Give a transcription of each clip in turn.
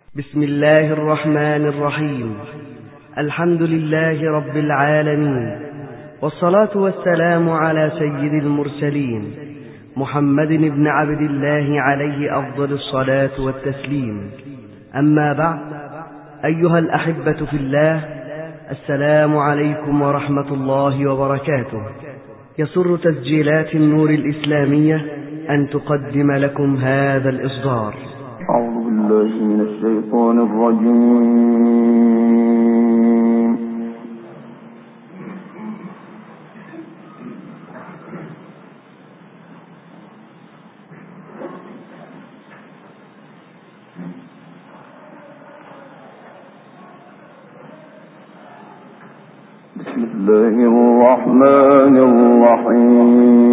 بسم الله الرحمن الرحيم. الحمد لله رب العالمين، والصلاة والسلام على سيد المرسلين محمد بن عبد الله عليه أفضل الصلاة والتسليم. أما بعد، أيها الأحبة في الله، السلام عليكم ورحمة الله وبركاته. يسر تسجيلات النور الإسلامية أن تقدم لكم هذا الإصدار. أعوذ بالله من الشيطان الرجيم. بسم الله الرحمن الرحيم.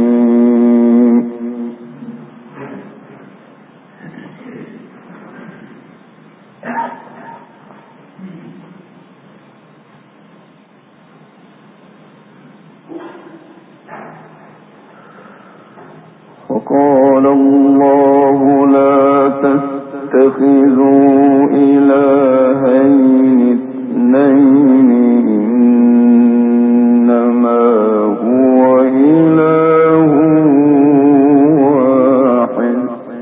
وقال الله لا تتخذوا إلهين اثنين إنما هو إله واحد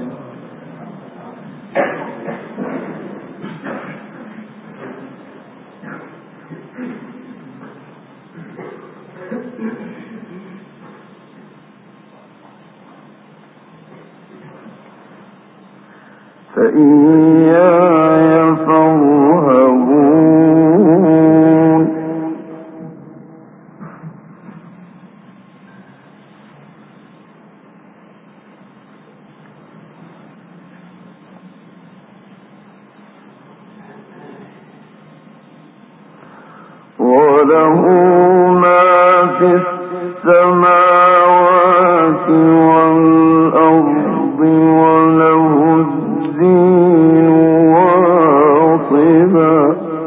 فإياي فارهبون. وله ما في السماوات والأرض وله الدين واصبا.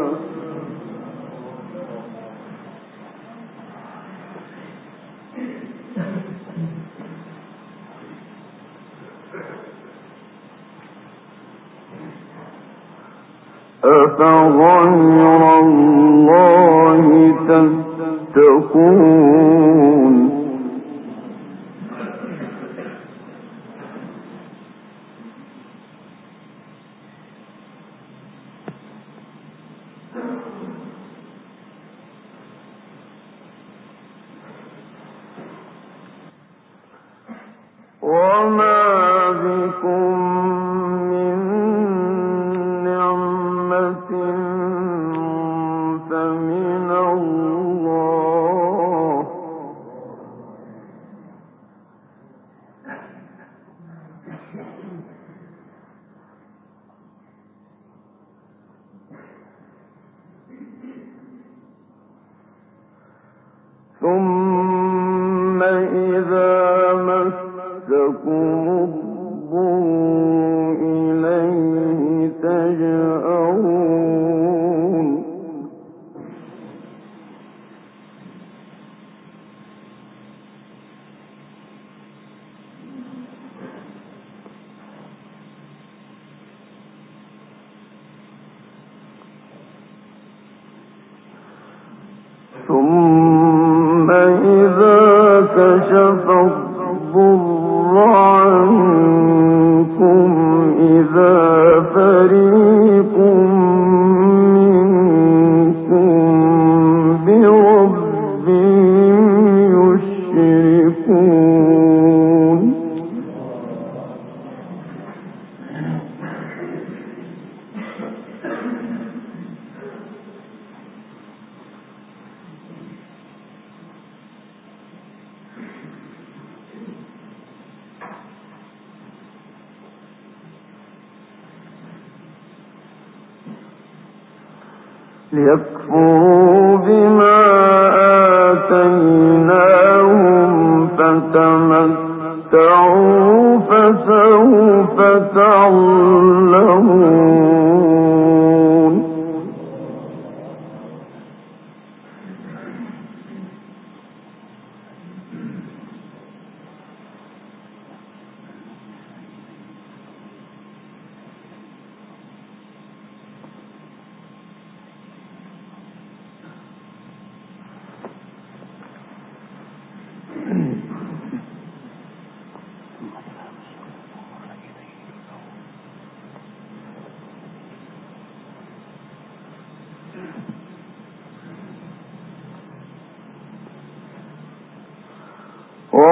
أفغير الله تتقون. وما بكم من نعمة فمن الله، ثم إذا مسكم الضر إليه تجأرون. ثم إذا كشف الضر عنكم إذا فريق منكم بربهم يشركون. ليكفروا بما آتيناهم فتمتعوا فسوف تعلمون.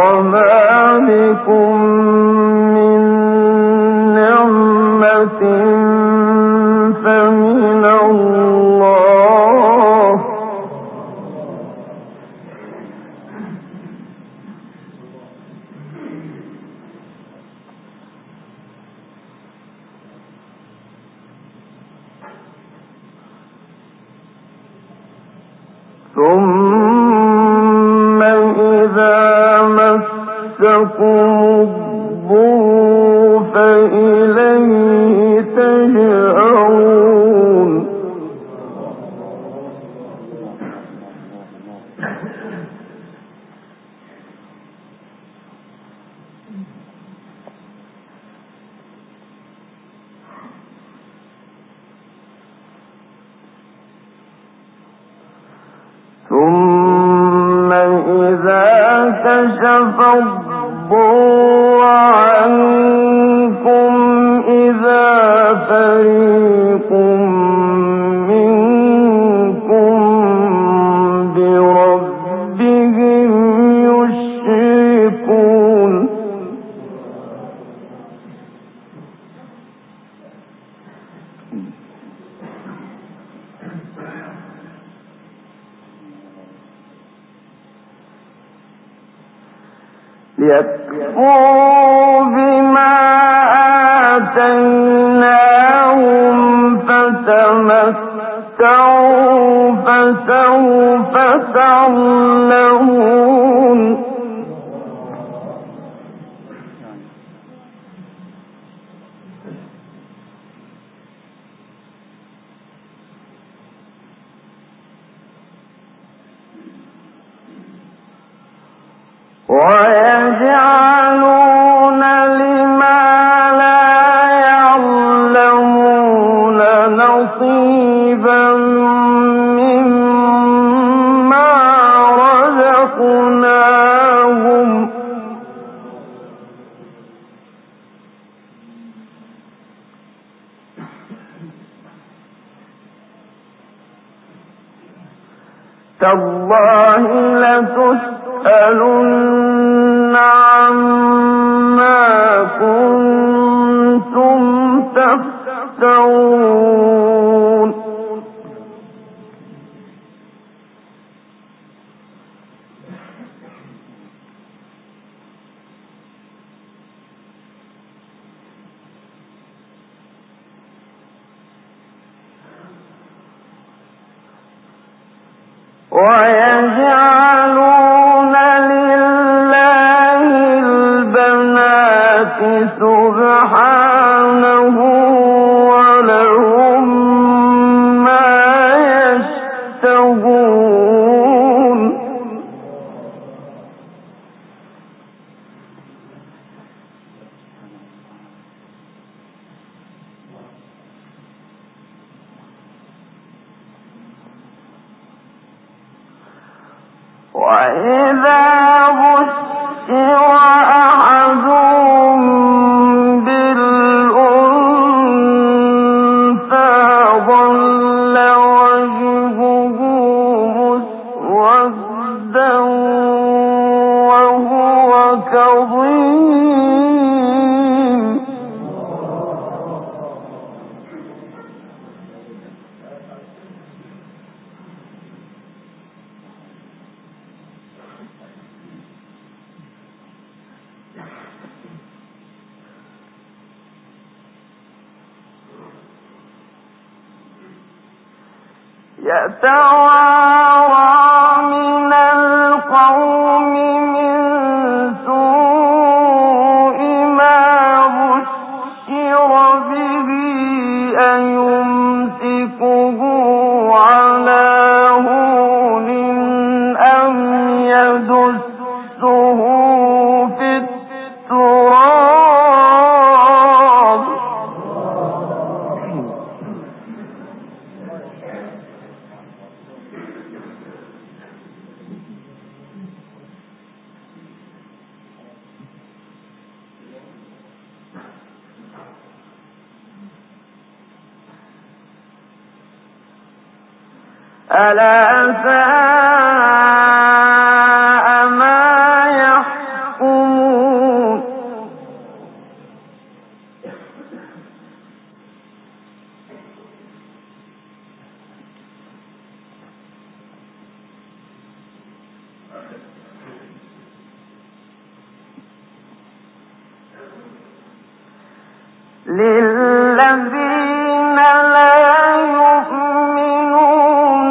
وما بكم من نعمة فمن الله ثم إذا مسكم الضر فإليه تجأرون ثم إذا كشف الضر عنكم إذا فريق منكم بربهم يشركون ليكفروا بما آتيناهم فتمتعوا فسوف تعلمون ويجعلون لما لا يعلمون نصيبا مما رزقناهم تالله لتسألن عما كنتم تفترون ويجعلون لله البنات سبحانه ولهم ما يشتهون وإذا بشر أحدهم بالأنثى ظل وجهه مسودا وهو كظيم يتوارى من القوم من سوء ما بشر به أيمسكه على هون أم يدسه في التراب ألا ساء ما يحكمون للذين لا يؤمنون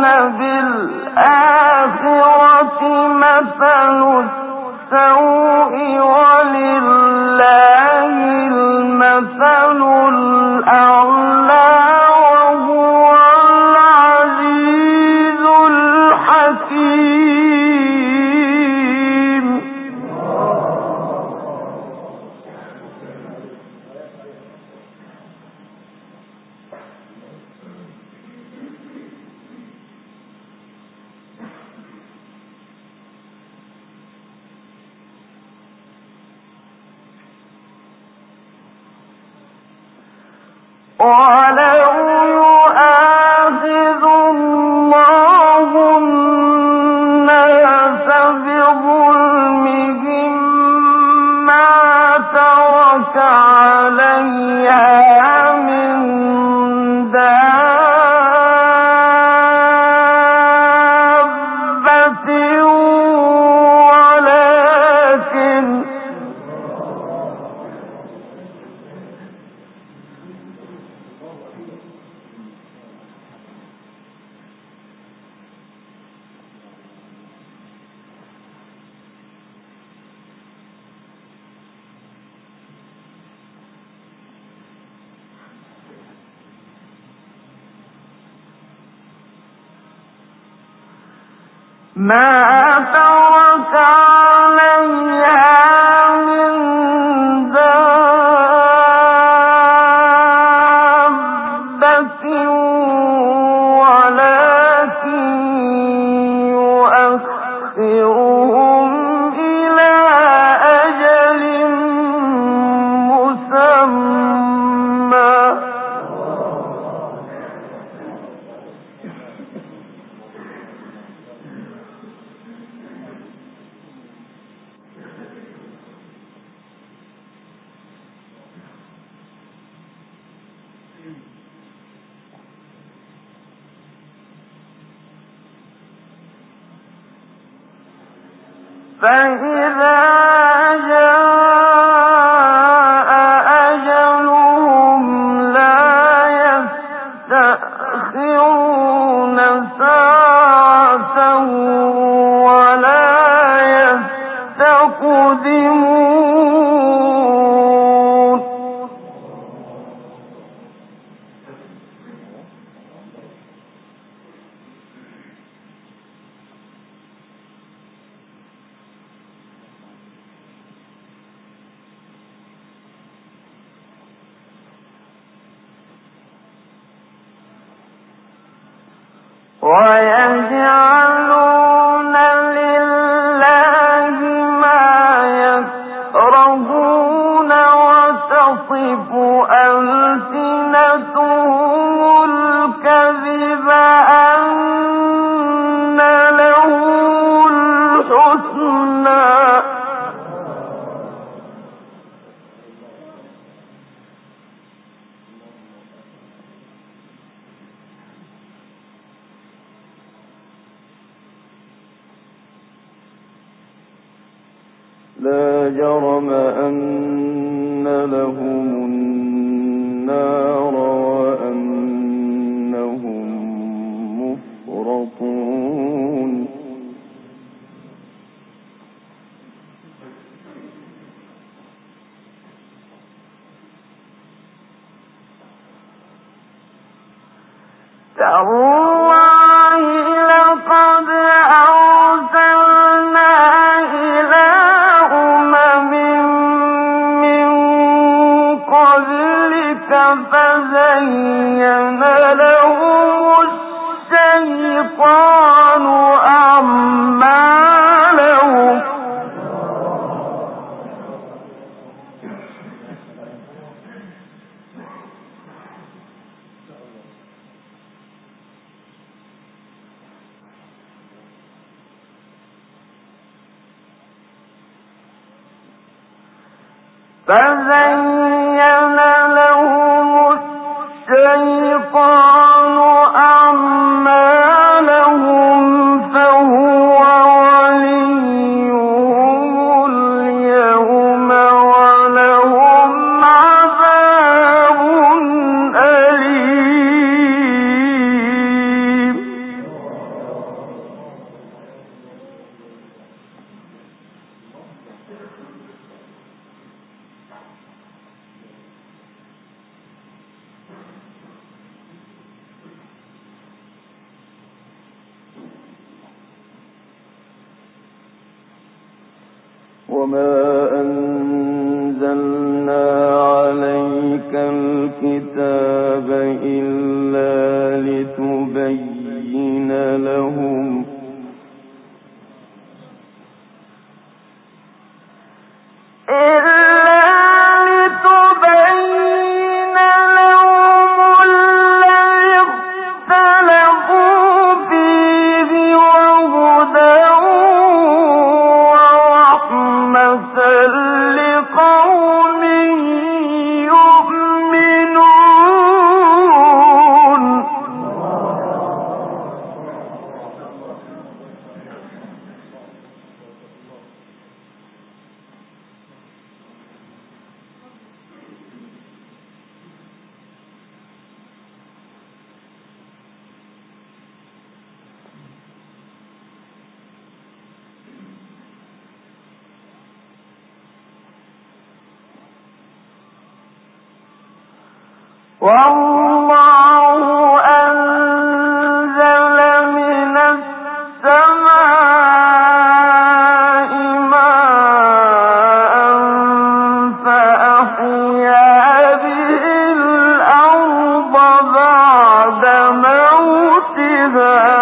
بالآخرة مثل السوء ولله المثل الأعلى وهو العزيز الحكيم. ولو يؤاخذ الله الناس بظلمهم ما ترك عليها من دابة ما ترك عليها من دابة ولكن يؤخرهم إلى أجل مسمى. فإذا جاء أجلهم لا يستأخرون ساعة ولا يستقدمون. ويجعلون لله ما يكرهون وتصف ألسنتهم الكذب أن لهم الحسنى. لا جرم أن لهم النار وأنهم مفرطون. تالله لقد أرسلنا إلى أمم من قبلك فزين لهم الشيطان أعمالهم فزين لهم الشيطان أعمالهم فهو وليهم اليوم ولهم عذاب وما أنزلنا عليك الكتاب إلا لتبين لهم والله أنزل من السماء ماء فأحيا به الأرض بعد موتها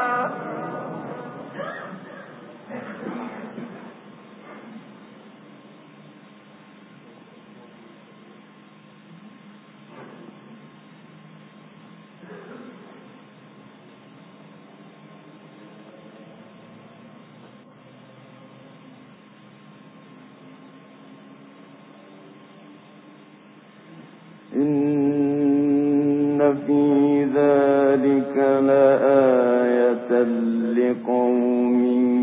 إن في ذلك لآية لقوم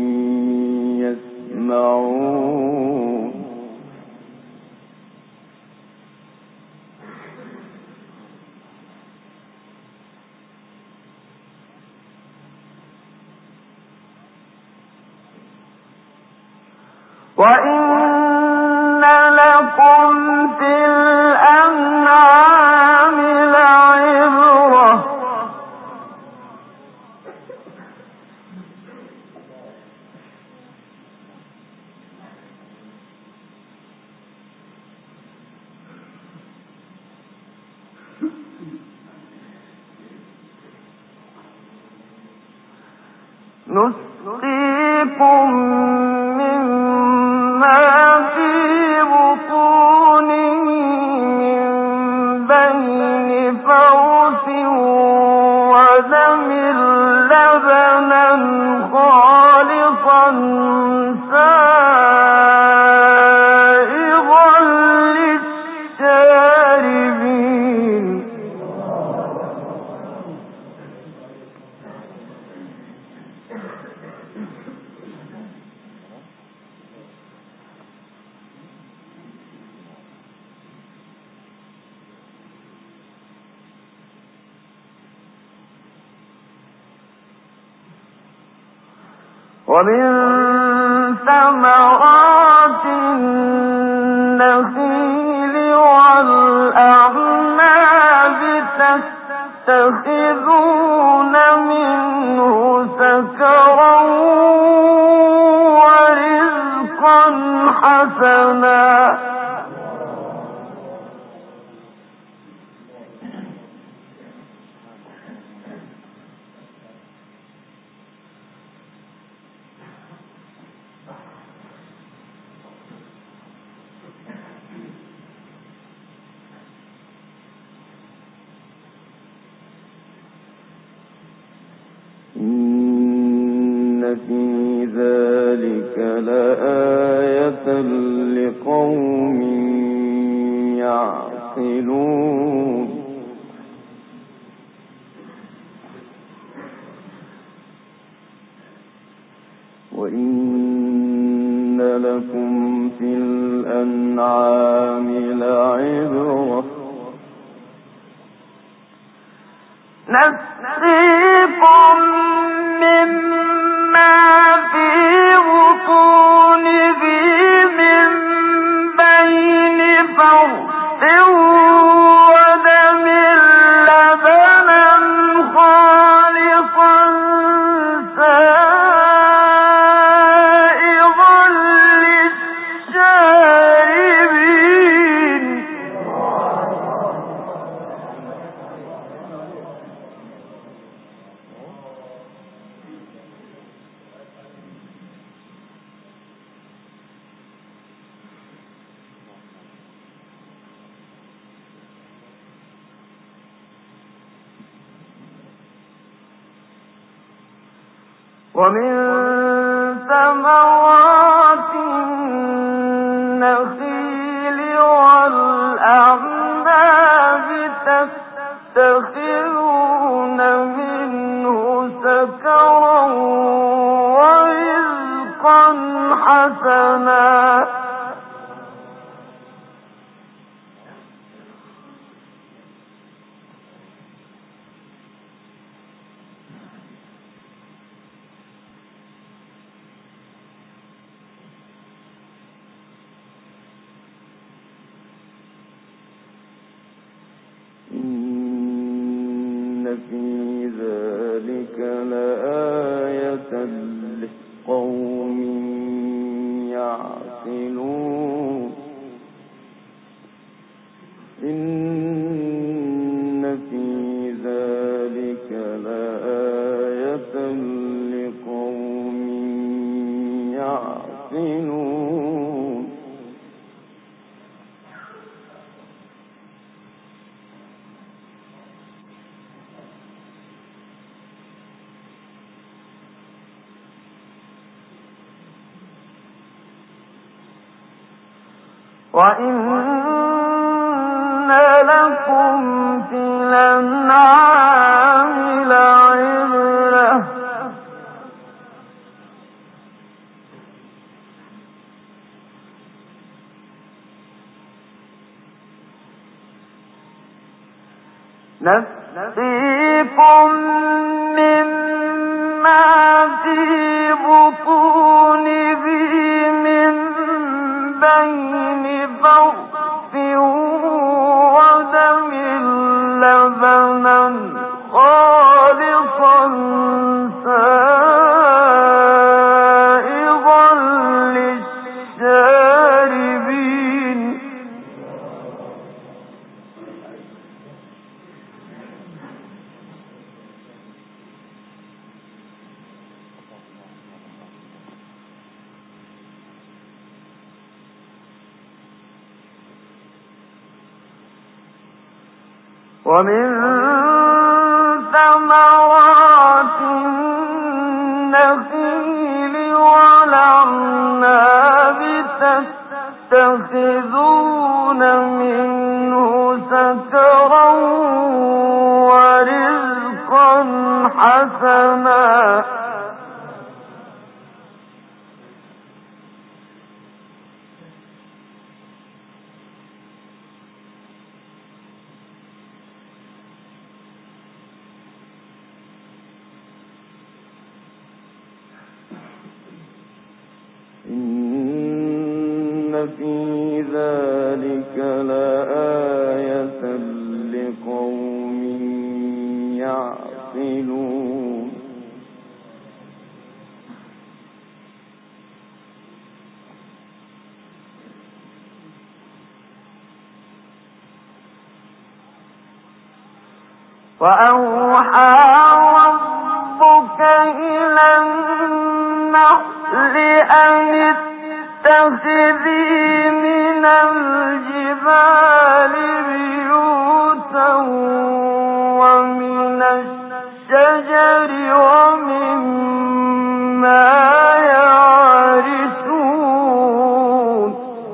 يسمعون وإن لكم في الأنعام لعبرة نسقيكم مما في بطونه من بين فرث ودم لبنا خالصا سائغا للشاربين ومن ثمرات النخيل والأعناب تتخذون منه سكرا ورزقا حسنا إن في ذلك لآية لقوم يعقلون وإن لكم في الأنعام لعبرة نسقيكم مما في بطونه من بين فرث ودم لبنا خالصا سائغا ومن ثمرات النخيل والأعناب تتخذون منه سكرا ورزقا حسنا إن في ذلك لآية لقوم يعقلون إن في ذلك لآية لقوم يعقلون وإن لكم في الأنعام لعبرة نسقيكم مما في بطونه من بين فرث ودم لبنا خالصا سائغا للشاربين ومن ثمرات النخيل والأعناب تتخذون منه سكرا ورزقا حسنا إن في ذلك لآية لقوم يعقلون وأوحى ربك إلى النحل أن اتخذي من الجبال بيوتا ومن الشجر ومما يعرشون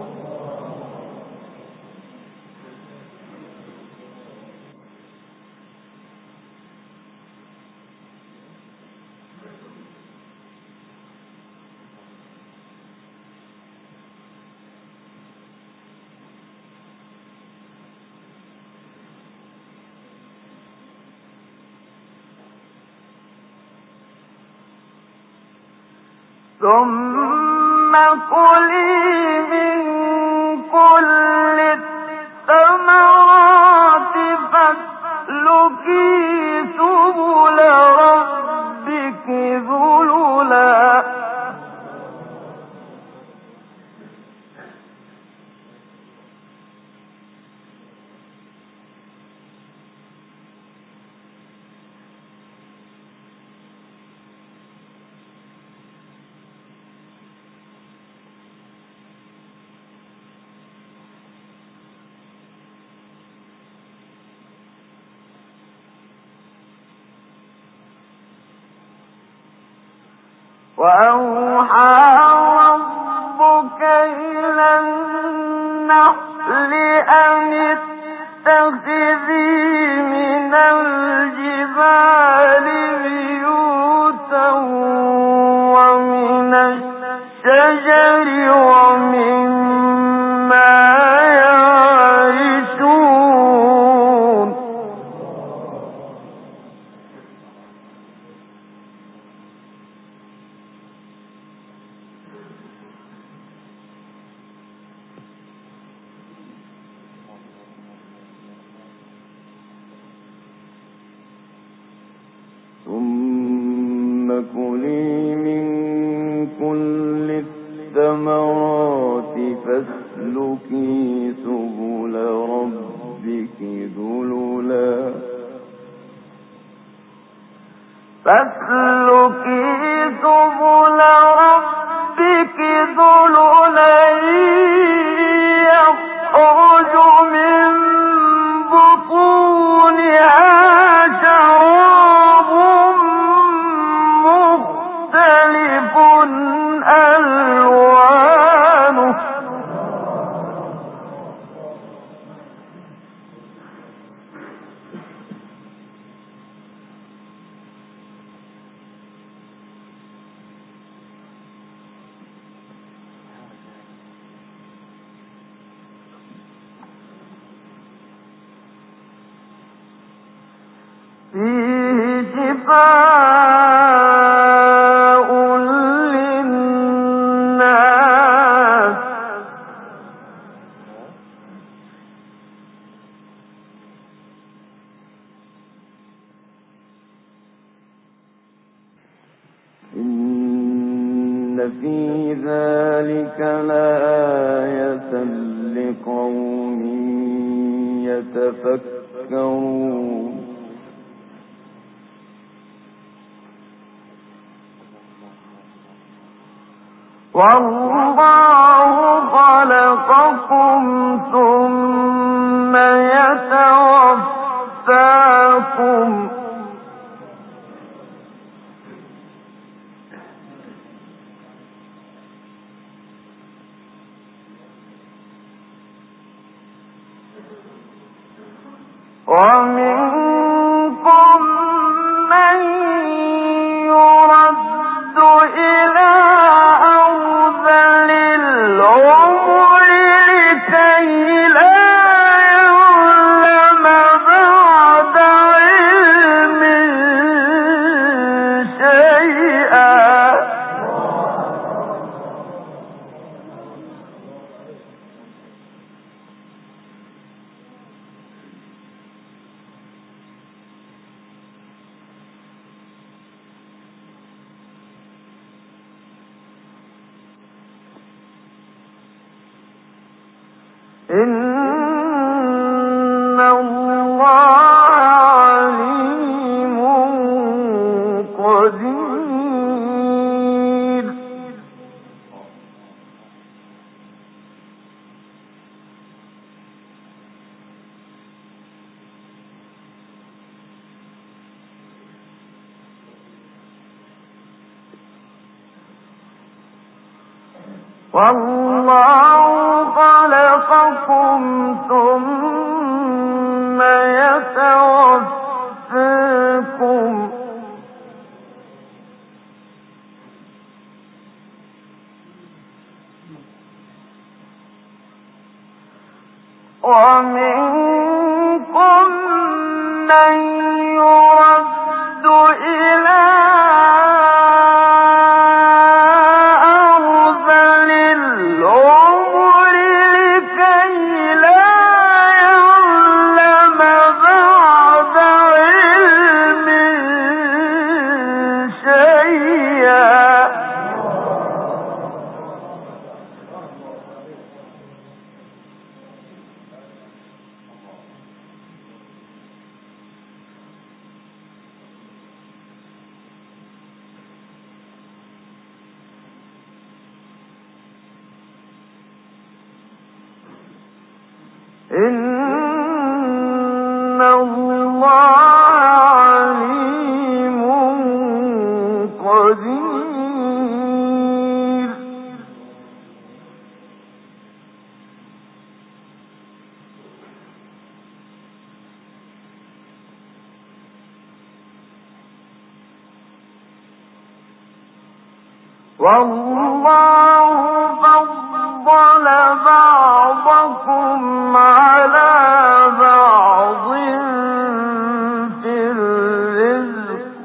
ثم كلي من كل الثمرات فاسلكي سبل ربك ذللا وأوحى ربك إلى النحل أن اتخذي من الجبال بيوتا ومن الشجر ومما يعرشون ثم كلي من كل الثمرات فاسلكي سبل ربك ذللا يخرج من بطونها شراب مختلف ألوانه فيه شفاء للناس إن في ذلك لآية لقوم يتفكرون والله خلقكم ثم يتوفاكم ومنكم من يرد إلى أرذل العمر لكي لا يعلم بعد علم شيئا إن الله عليم قدير والله خلقكم ثم يتوفاكم ومنكم من يرد إلى أرذل العمر لكي لا يعلم بعد علم شيئا إن الله عليم قدير والله فضل بعضكم على بعض في الرزق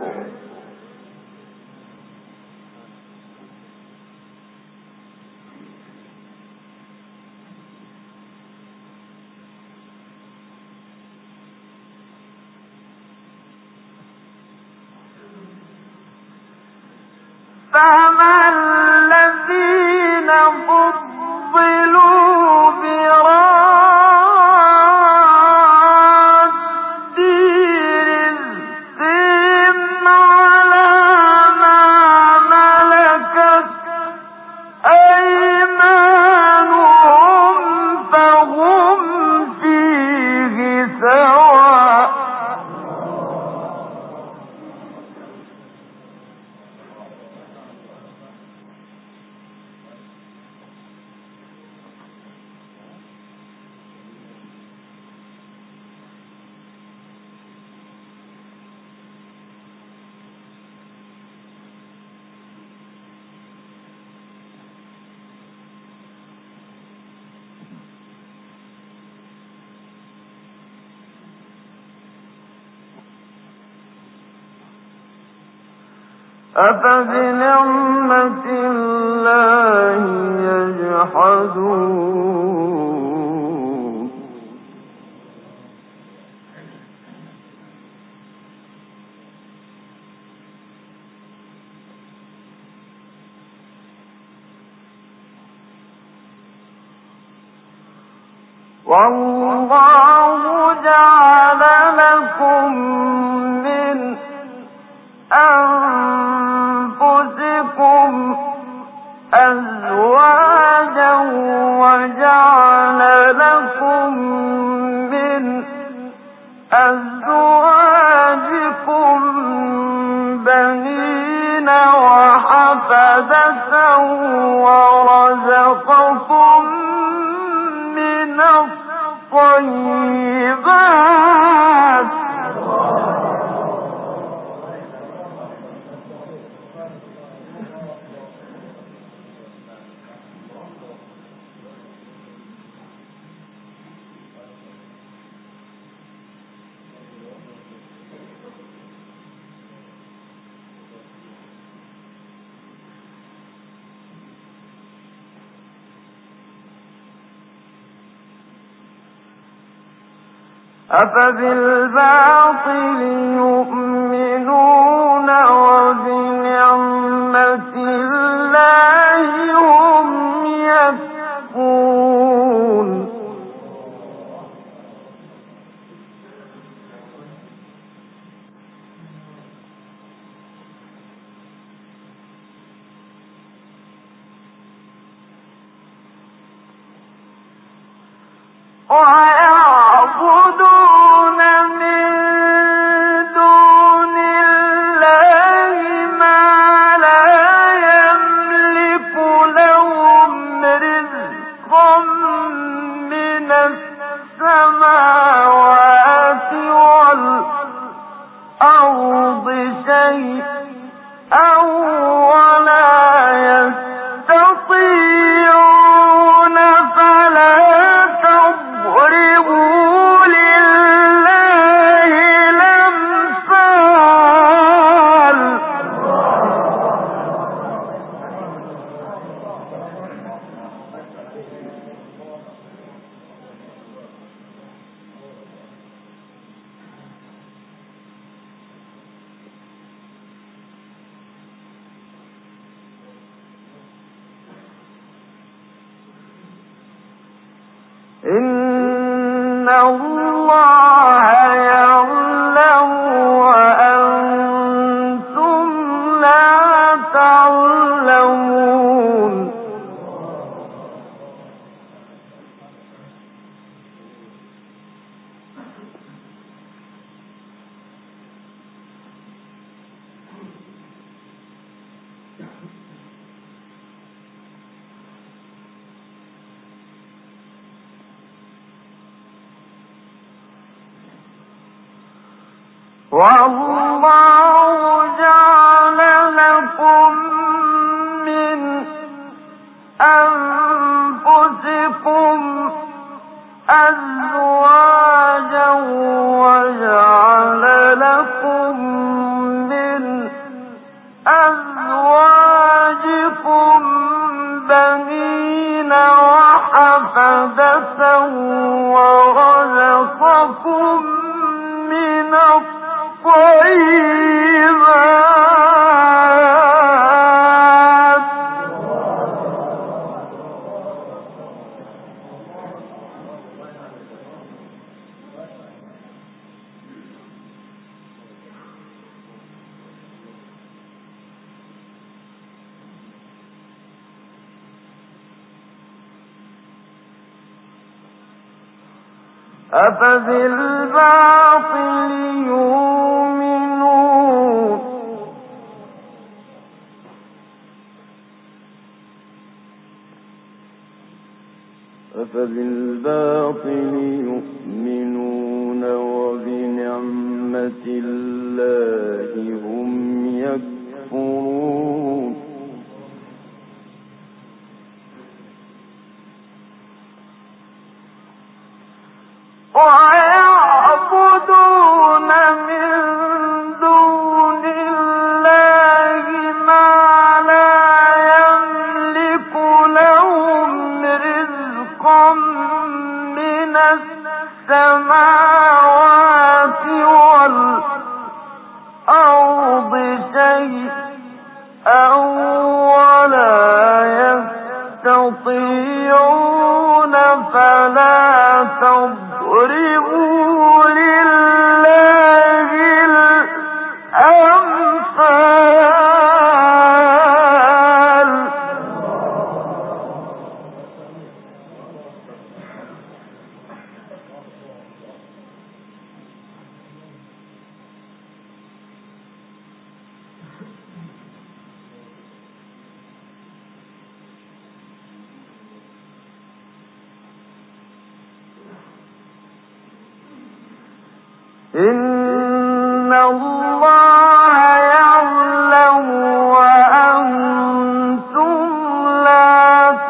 فما الذين فضلوا براد رزقهم على ما ملكت أيمانهم فهم فيه سواء أفبنعمة الله يجحدون والله جعل لكم من أنفسكم أزواجا وجعل لكم من أزواجكم بنين وحفدة ورزقكم من الطيبات أفبالباطل يؤمنون وبنعمة الله هم يكفرون ويعبدون من دون الله ما لا يملك لهم رزقا من السماوات والأرض شيئا ولا يستطيعون فلا تضربوا لله الأمثال إن الله يعلم وأنتم لا تعلمون والله جعل لكم من رزقكم من الطيبات أفبالباطل يؤمنون وبنعمة الله هم يكفرون ويعبدون من دون الله ما لا يملك لهم رزقا من السماوات والأرض شيئا ولا يستطيعون فلا تضربوا لله الأمثال إن الله يعلم وأنتم لا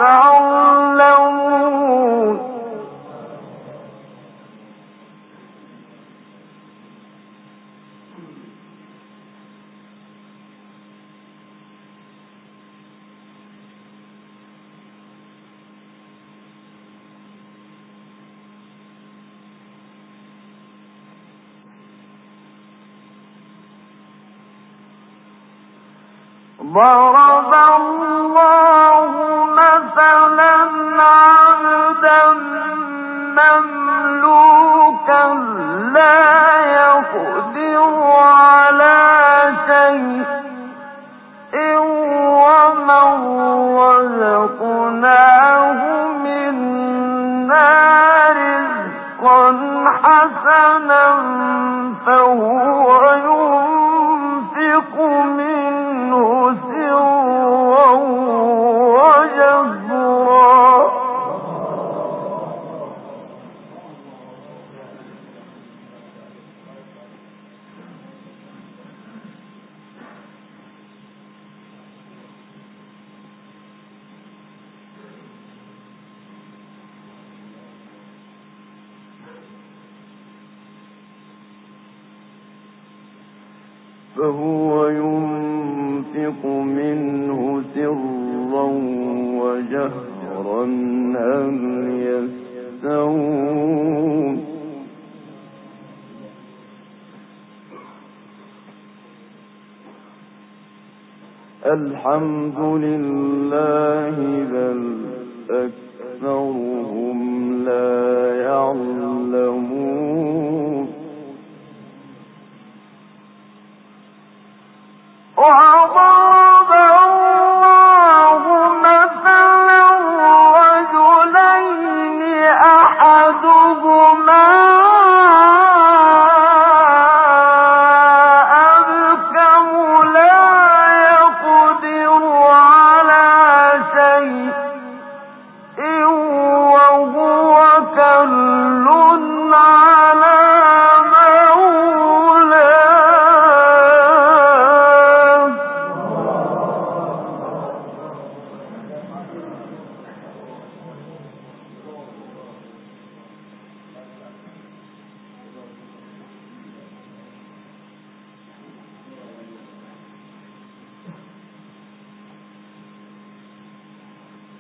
تعلمون ضرب الله مثلا عبدا مملوكا لا يقدر على شيء ومن رزقناه منا رزقا حسنا فهو ينفق منه سرا وجهرا فهو ينفق منه سرا وجهرا هل يستوون الحمد لله بل أكثرهم لا يعلمون وضرب الله مثلا رجلين أحدهما أبكم لا يقدر على شيء وهو كل على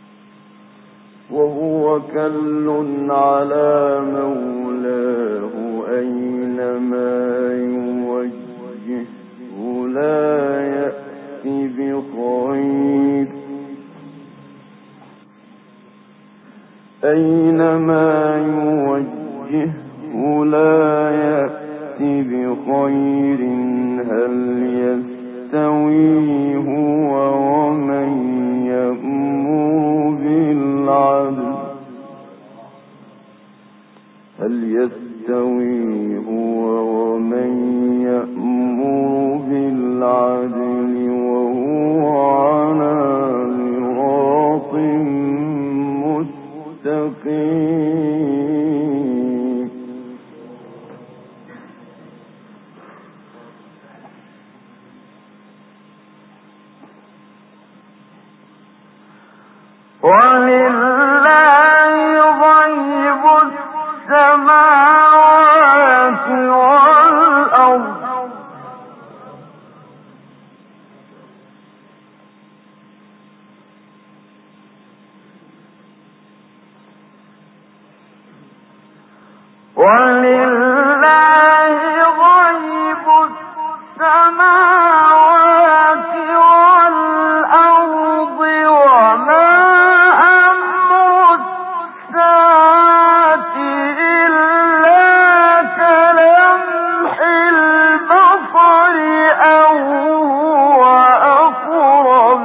وهو كل على مولاه بخير هل يستوي هو ومن يأمر بالعدل وهو على صراط مستقيم ولله غيب السماوات والأرض وما أمر الساعة إلا كلمح البصر أو هو أقرب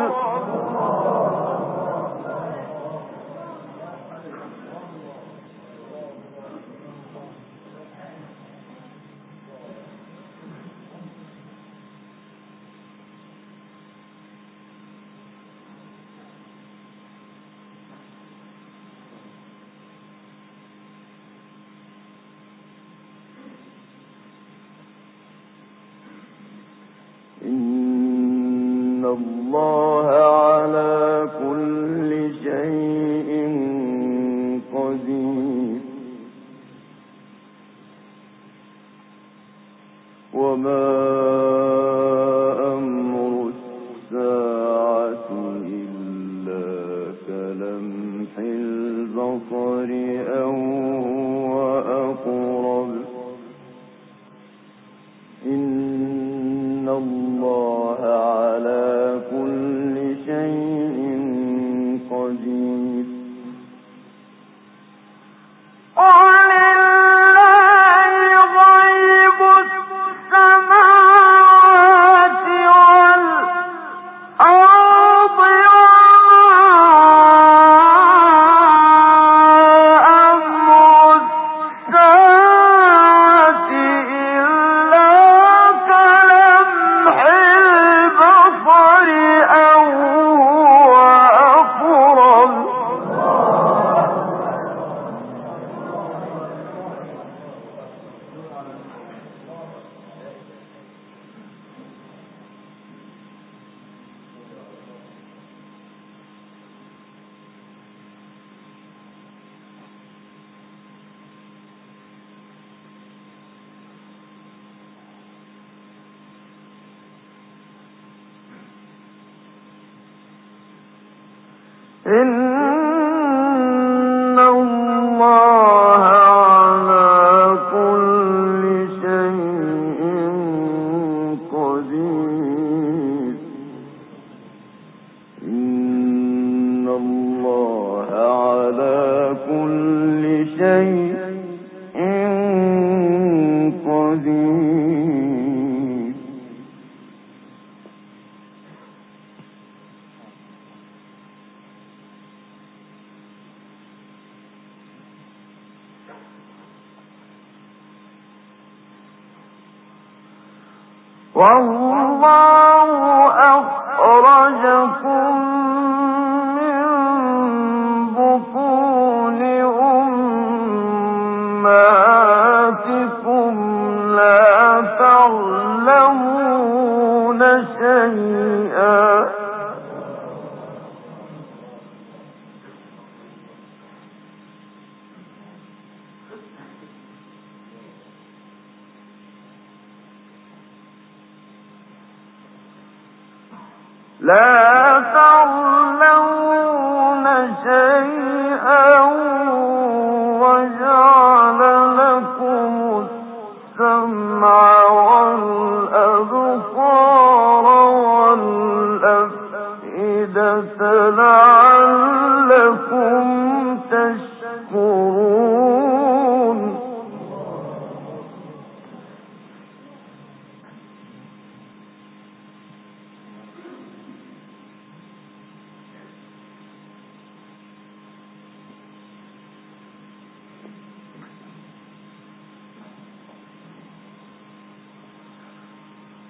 إن الله على كل شيء قدير وما أمر الساعة إلا كلمح البصر أو هو أقرب إن الله على كل شيء قدير ولله غيب السماوات والأرض وما أمر الساعة إلا كلمح البصر أو هو أقرب إن الله على كل شيء قدير إن الله على كل شيء قدير والله أخرجكم من بطون أمهاتكم لا تعلمون شيئا وجعل لكم السمع والأبصار والأفئدة لعلكم تشكرون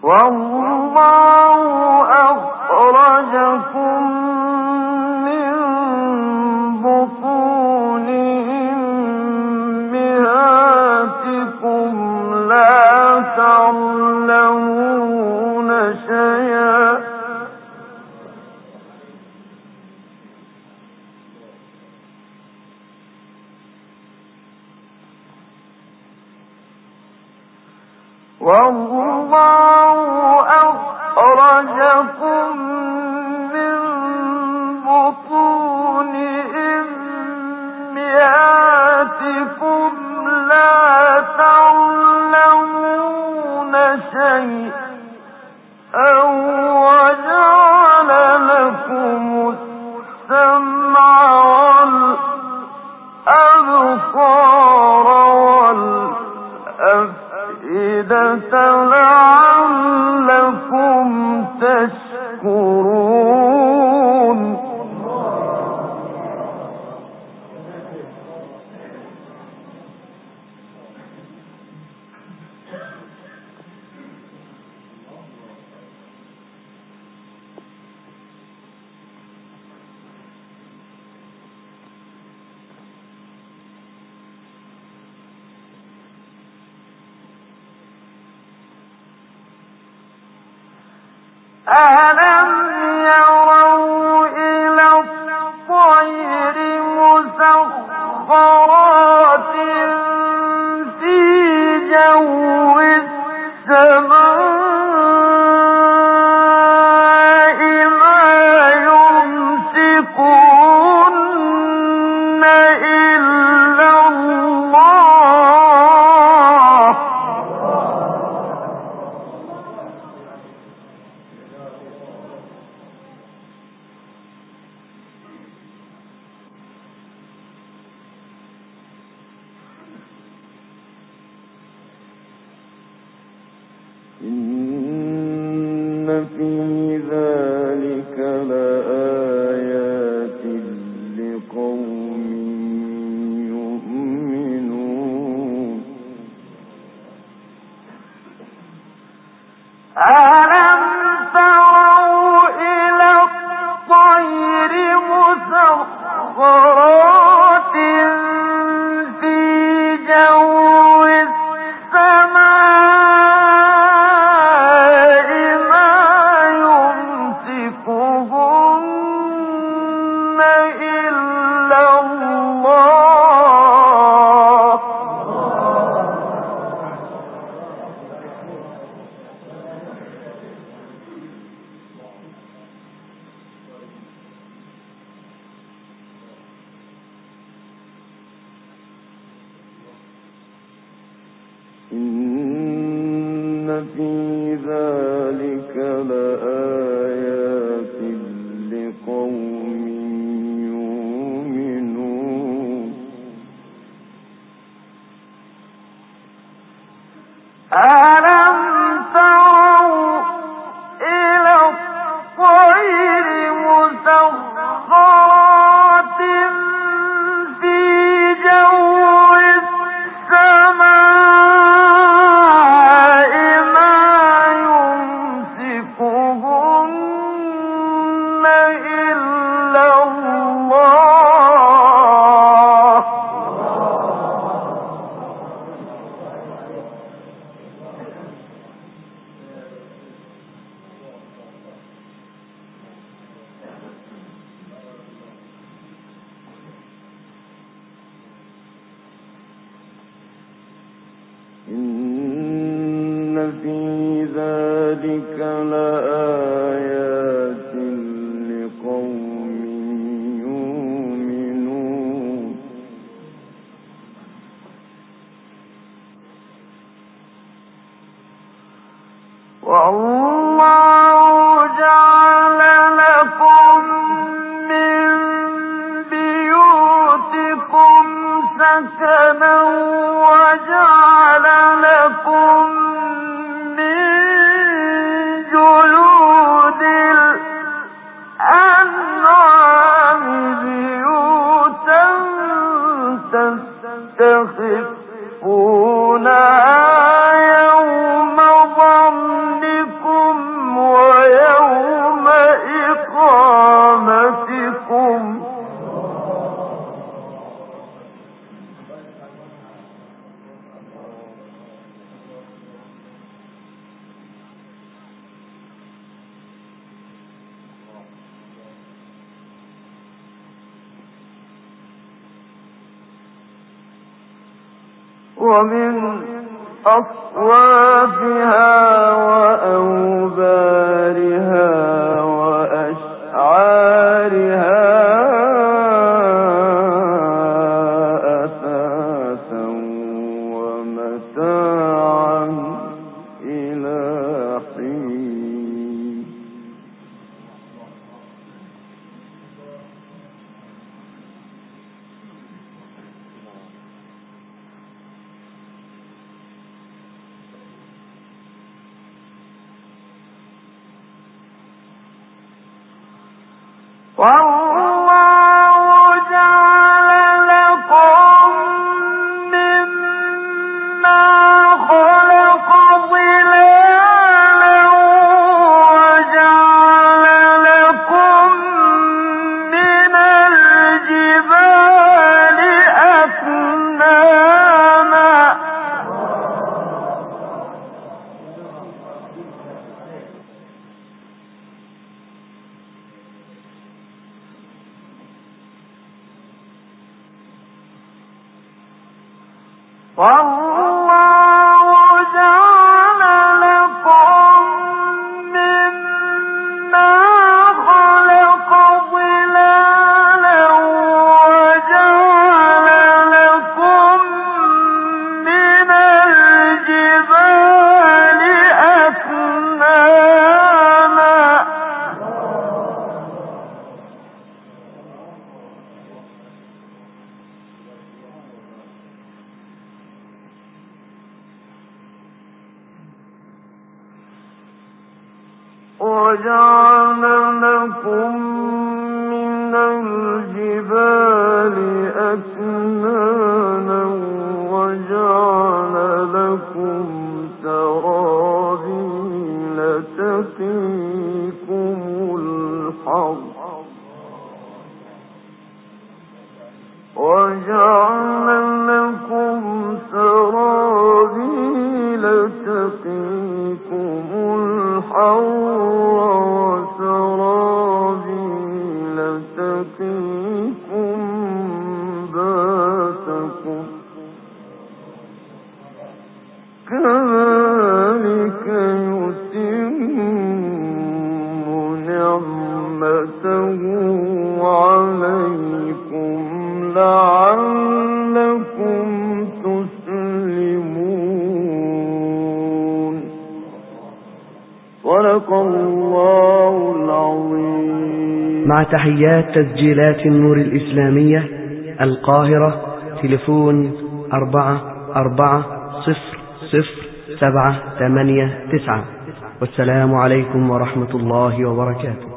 أَلَمْ يَرَوْا إِلَى الطَّيْرِ مُسَخَّرَاتٍ فِي جَوِّ السَّمَاءِ مَا يُمْسِكُهُنَّ إِلَّا اللَّهُ ۗ إن في ذلك لآيات لقوم يؤمنون أَلَمْ تَرَوْا إِلَى الطَّيْرِ مُسَخَّرَاتٍ فِي جَوِّ السَّمَاءِ مَا يُمْسِكُهُنَّ إِلَّا اللَّهُ ۗ إن في ذلك لآيات لقوم يؤمنون أَلَمْ تَرَوْا إِلَى الطَّيْرِ مُسَخَّرَاتٍ فِي جَوِّ السَّمَاءِ مَا يُمْسِكُهُنَّ إِلَّا اللَّهُ ۗ إن في ذلك لآيات لقوم يؤمنون وَاللَّهُ جَعَلَ لَكُم مِّن بُيُوتِكُمْ سَكَنًا وَجَعَلَ لَكُم مِّن جُلُودِ الْأَنْعَامِ بُيُوتًا تَسْتَخِفُونَهَا يَوْمَ ظَعْنِكُمْ ومن أصوافها وأوبارها وأشعارها أثاثا ومتاعا إلى حين. والله جعل لكم مما خلق ظلالا وجعل لكم من الجبال أكنانا والله جعل لكم مما خلق ظلالا وجعل لكم من الجبال أكنانا وجعل لكم من الجبال أكنانا وجعل لكم سرابيل تقيكم الحر وجعل لكم سرابيل تقيكم الحر وسرابيل تقيكم باسكم كذلك يتم نعمته عليكم لعلكم تسلمون. صدق الله العظيم. مع تحيات تسجيلات النور الإسلامية القاهرة، تليفون 44000789. والسلام عليكم ورحمة الله وبركاته.